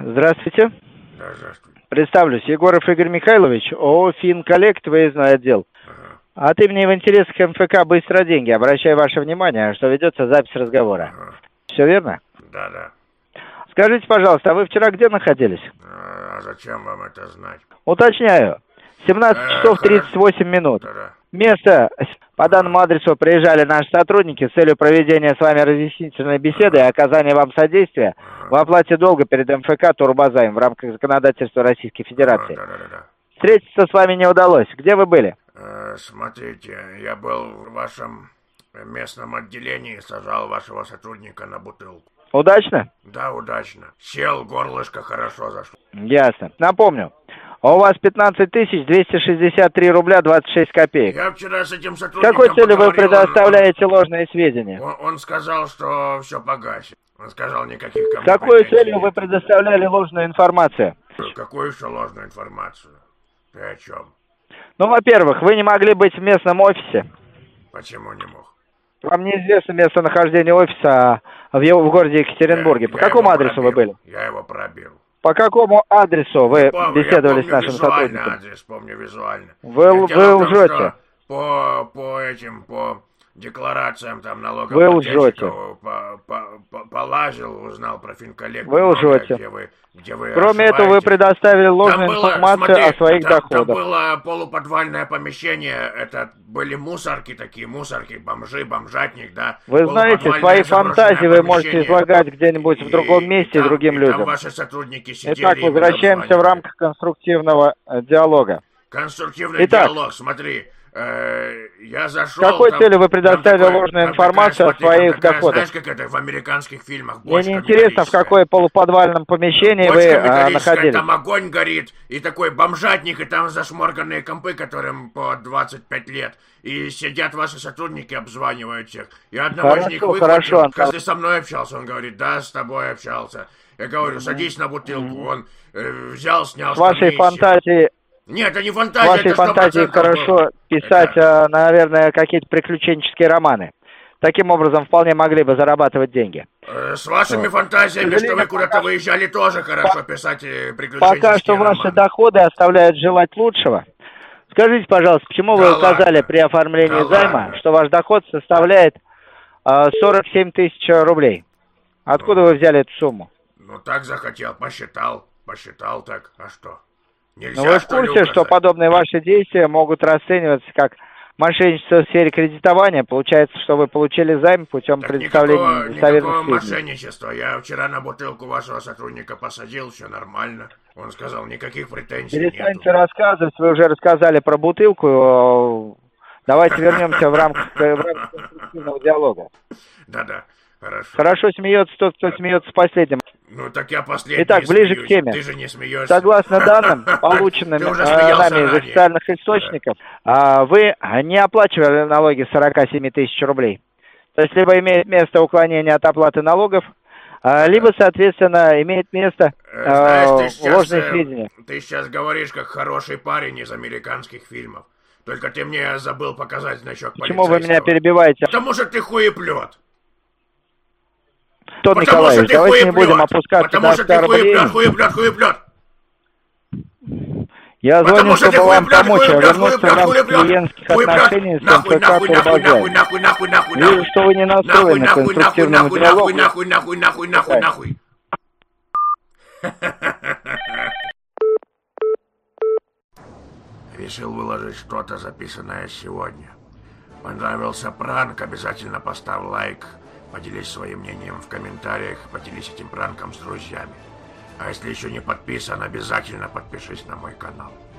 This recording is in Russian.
Здравствуйте. Да, здравствуй. Представлюсь, Егоров Игорь Михайлович, ООО «Финколлект», выездной отдел. Ага. От имени в интересах МФК «Быстро деньги» обращаю ваше внимание, что ведется запись разговора. Ага. Все верно? Да. Скажите, пожалуйста, а вы вчера где находились? А зачем вам это знать? Уточняю. 17 часов 38 минут. Да. Место по данному адресу приезжали наши сотрудники с целью проведения с вами разъяснительной беседы и оказания вам содействия в оплате долга перед МФК «Турбозайм» в рамках законодательства Российской Федерации. Да. Встретиться с вами не удалось. Где вы были? Смотрите, я был в вашем местном отделении, сажал вашего сотрудника на бутылку. Удачно? Да, удачно. Сел, горлышко хорошо зашло. Ясно. Напомню, у вас 15 263 рубля 26 копеек. Я вчера с этим С сотрудником какой целью вы поговорил, предоставляете ложные сведения? Он сказал, что все погасит. Он сказал, никаких ко С мне какой претензий целью вы нет. предоставляли ложную информацию? Какую еще ложную информацию? Ты о чем? Ну, во-первых, вы не могли быть в местном офисе. Почему не мог? Вам неизвестно местонахождение офиса в городе Екатеринбурге. По какому адресу вы были? Я его пробил. По какому адресу вы беседовали я с нашим сотрудником? Адрес, помню визуально. Вы лжете. По декларациям там Вы лжете. полазил, узнал про Финколлект. Вы лжете. Где вы Кроме этого, вы предоставили ложную информацию о своих доходах. Там было полуподвальное помещение, это были мусорки, бомжи, бомжатник, да. Вы знаете, свои фантазии вы можете излагать где-нибудь в другом месте и другим людям. Там ваши сотрудники сидели. Итак, возвращаемся в рамках конструктивного диалога. Конструктивный диалог, смотри. Я зашел. С какой целью вы предоставили ложную информацию о своих доходах? Знаешь, как это в американских фильмах? Мне не интересно, в какое полуподвальном помещении вы находились. Там огонь горит, и такой бомжатник, и там зашморганные компы, которым по 25 лет. И сидят ваши сотрудники, обзванивают всех. И одного из них выхватил, каждый со мной общался. Он говорит, да, с тобой общался. Я говорю, садись на бутылку. Он взял, снял штаны. Вашей фантазии... Нет, это не фантазия, вашей фантазии хорошо писать, наверное, какие-то приключенческие романы. Таким образом, вполне могли бы зарабатывать деньги. С вашими фантазиями, что вы куда-то выезжали, тоже хорошо писать приключенческие романы. Пока что ваши доходы оставляют желать лучшего. Скажите, пожалуйста, почему вы указали при оформлении займа, что ваш доход составляет 47 тысяч рублей? Откуда вы взяли эту сумму? Ну, так захотел, посчитал так, а что? Но вы в курсе, что подобные ваши действия могут расцениваться как мошенничество в сфере кредитования? Получается, что вы получили займ путем предоставления никакого мошенничества. Я вчера на бутылку вашего сотрудника посадил, все нормально. Он сказал, никаких претензий нет. Перестаньте рассказывать, вы уже рассказали про бутылку. Давайте вернемся в рамках конструктивного диалога. Да, хорошо. Хорошо смеется тот, кто смеется последним. Ну так я последний. Итак, ближе к теме. Ты же не смеешься. Согласно данным, полученным нами из официальных источников, вы не оплачивали налоги 47 тысяч рублей. То есть, либо имеет место уклонение от оплаты налогов, либо, соответственно, имеет место ложные сведения. Ты сейчас говоришь, как хороший парень из американских фильмов. Только ты мне забыл показать значок полицейского. Почему вы меня перебиваете? Потому что ты хуеплет. Тот Николаевич, давайте не будем опускаться до оскорблений. Хуеплет. Я звоню, чтобы вам помочь, вернуться в рамках клиентских отношений с МФК «Турбозайм». Вижу, что вы не настроены к конструктивному диалогу. Нахуй. Решил выложить что-то, записанное сегодня. Понравился пранк, обязательно поставь лайк. Поделись своим мнением в комментариях, поделись этим пранком с друзьями. А если еще не подписан, обязательно подпишись на мой канал.